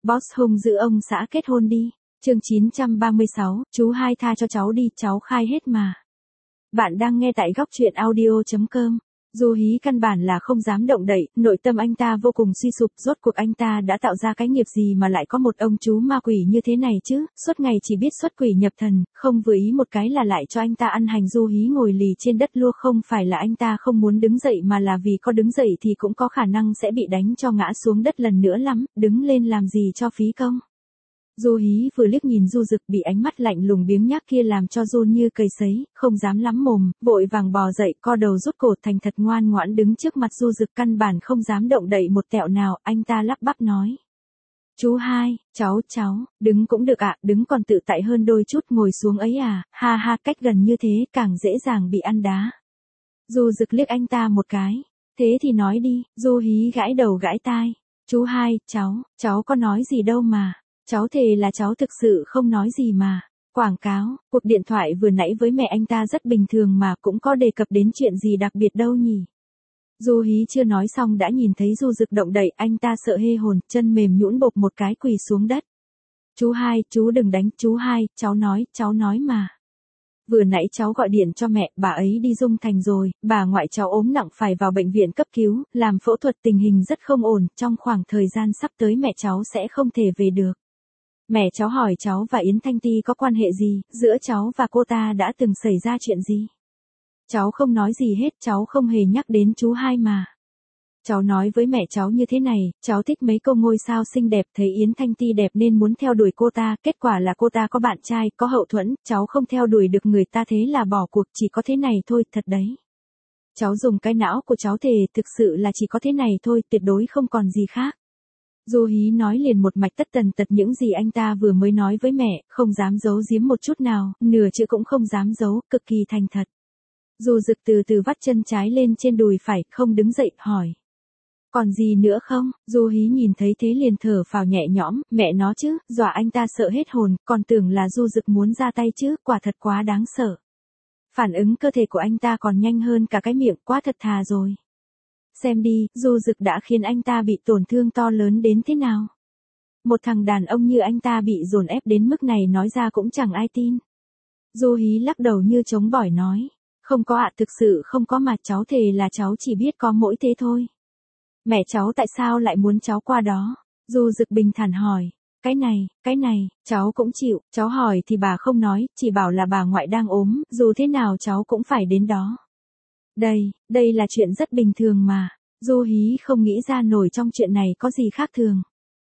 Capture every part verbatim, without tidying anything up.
Boss hung dữ ông xã kết hôn đi. Chương chín trăm ba mươi sáu, chú hai tha cho cháu đi, cháu khai hết mà. Bạn đang nghe tại góc truyện audio chấm com. Du Hí căn bản là không dám động đậy, nội tâm anh ta vô cùng suy sụp, rốt cuộc anh ta đã tạo ra cái nghiệp gì mà lại có một ông chú ma quỷ như thế này chứ, suốt ngày chỉ biết xuất quỷ nhập thần, không vừa ý một cái là lại cho anh ta ăn hành. Du Hí ngồi lì trên đất lua, không phải là anh ta không muốn đứng dậy mà là vì có đứng dậy thì cũng có khả năng sẽ bị đánh cho ngã xuống đất lần nữa lắm, đứng lên làm gì cho phí công. Du Hí vừa liếc nhìn Du Dực bị ánh mắt lạnh lùng biếng nhác kia làm cho run như cầy sấy, không dám lắm mồm, vội vàng bò dậy, co đầu rút cổ thành thật ngoan ngoãn đứng trước mặt Du Dực, căn bản không dám động đậy một tẹo nào. Anh ta lắp bắp nói: "Chú hai, cháu, cháu, đứng cũng được ạ, đứng còn tự tại hơn đôi chút, ngồi xuống ấy à, ha ha, cách gần như thế càng dễ dàng bị ăn đá." Du Dực liếc anh ta một cái: "Thế thì nói đi." Du Hí gãi đầu gãi tai: "Chú hai, cháu, cháu có nói gì đâu mà. Cháu thề là cháu thực sự không nói gì mà." Quảng cáo, cuộc điện thoại vừa nãy với mẹ anh ta rất bình thường mà, cũng có đề cập đến chuyện gì đặc biệt đâu nhỉ. Du Hí chưa nói xong đã nhìn thấy Du Dực động đậy, anh ta sợ hê hồn, chân mềm nhũn bộp một cái quỳ xuống đất. "Chú hai, chú đừng đánh, chú hai, cháu nói, cháu nói mà. Vừa nãy cháu gọi điện cho mẹ, bà ấy đi Dung Thành rồi, bà ngoại cháu ốm nặng phải vào bệnh viện cấp cứu, làm phẫu thuật, tình hình rất không ổn, trong khoảng thời gian sắp tới mẹ cháu sẽ không thể về được. Mẹ cháu hỏi cháu và Yến Thanh Ti có quan hệ gì, giữa cháu và cô ta đã từng xảy ra chuyện gì. Cháu không nói gì hết, cháu không hề nhắc đến chú hai mà. Cháu nói với mẹ cháu như thế này, cháu thích mấy cô ngôi sao xinh đẹp, thấy Yến Thanh Ti đẹp nên muốn theo đuổi cô ta, kết quả là cô ta có bạn trai, có hậu thuẫn, cháu không theo đuổi được người ta thế là bỏ cuộc, chỉ có thế này thôi, thật đấy. Cháu dùng cái não của cháu thề, thực sự là chỉ có thế này thôi, tuyệt đối không còn gì khác." Du Hí nói liền một mạch tất tần tật những gì anh ta vừa mới nói với mẹ, không dám giấu giếm một chút nào, nửa chữ cũng không dám giấu, cực kỳ thành thật. Du Dực từ từ vắt chân trái lên trên đùi phải, không đứng dậy, hỏi: "Còn gì nữa không?" Du Hí nhìn thấy thế liền thở phào nhẹ nhõm, mẹ nó chứ, dọa anh ta sợ hết hồn, còn tưởng là Du Dực muốn ra tay chứ, quả thật quá đáng sợ. Phản ứng cơ thể của anh ta còn nhanh hơn cả cái miệng, quá thật thà rồi. Xem đi, Du Dực đã khiến anh ta bị tổn thương to lớn đến thế nào. Một thằng đàn ông như anh ta bị dồn ép đến mức này nói ra cũng chẳng ai tin. Du Hí lắc đầu như chống bỏi nói: "Không có ạ, thực sự không có mà, cháu thề là cháu chỉ biết có mỗi thế thôi." "Mẹ cháu tại sao lại muốn cháu qua đó?" Du Dực bình thản hỏi. Cái này, cái này, cháu cũng chịu, cháu hỏi thì bà không nói, chỉ bảo là bà ngoại đang ốm, dù thế nào cháu cũng phải đến đó. Đây, đây là chuyện rất bình thường mà." Du Hí không nghĩ ra nổi trong chuyện này có gì khác thường.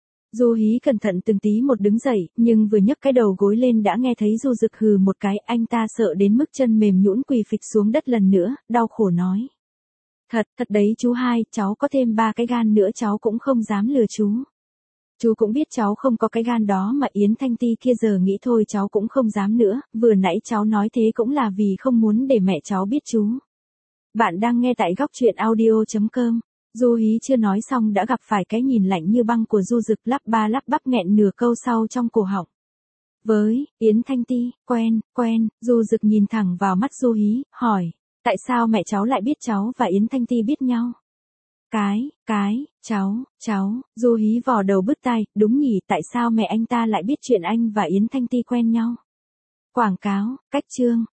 Du Hí cẩn thận từng tí một đứng dậy, nhưng vừa nhấc cái đầu gối lên đã nghe thấy Du Dực hừ một cái, anh ta sợ đến mức chân mềm nhũn quỳ phịch xuống đất lần nữa, đau khổ nói: Thật, thật đấy chú hai, cháu có thêm ba cái gan nữa cháu cũng không dám lừa chú. Chú cũng biết cháu không có cái gan đó mà Yến Thanh Ti kia giờ nghĩ thôi cháu cũng không dám nữa, vừa nãy cháu nói thế cũng là vì không muốn để mẹ cháu biết chú." Bạn đang nghe tại góc truyện audio chấm com. Du Hí chưa nói xong đã gặp phải cái nhìn lạnh như băng của Du Dực, lắp ba lắp bắp nghẹn nửa câu sau trong cổ họng. "Với Yến Thanh Ti, quen, quen." Du Dực nhìn thẳng vào mắt Du Hí, hỏi: "Tại sao mẹ cháu lại biết cháu và Yến Thanh Ti biết nhau?" Cái, cái, cháu, cháu, Du Hí vò đầu bứt tai, đúng nhỉ, tại sao mẹ anh ta lại biết chuyện anh và Yến Thanh Ti quen nhau? Quảng cáo, cách chương,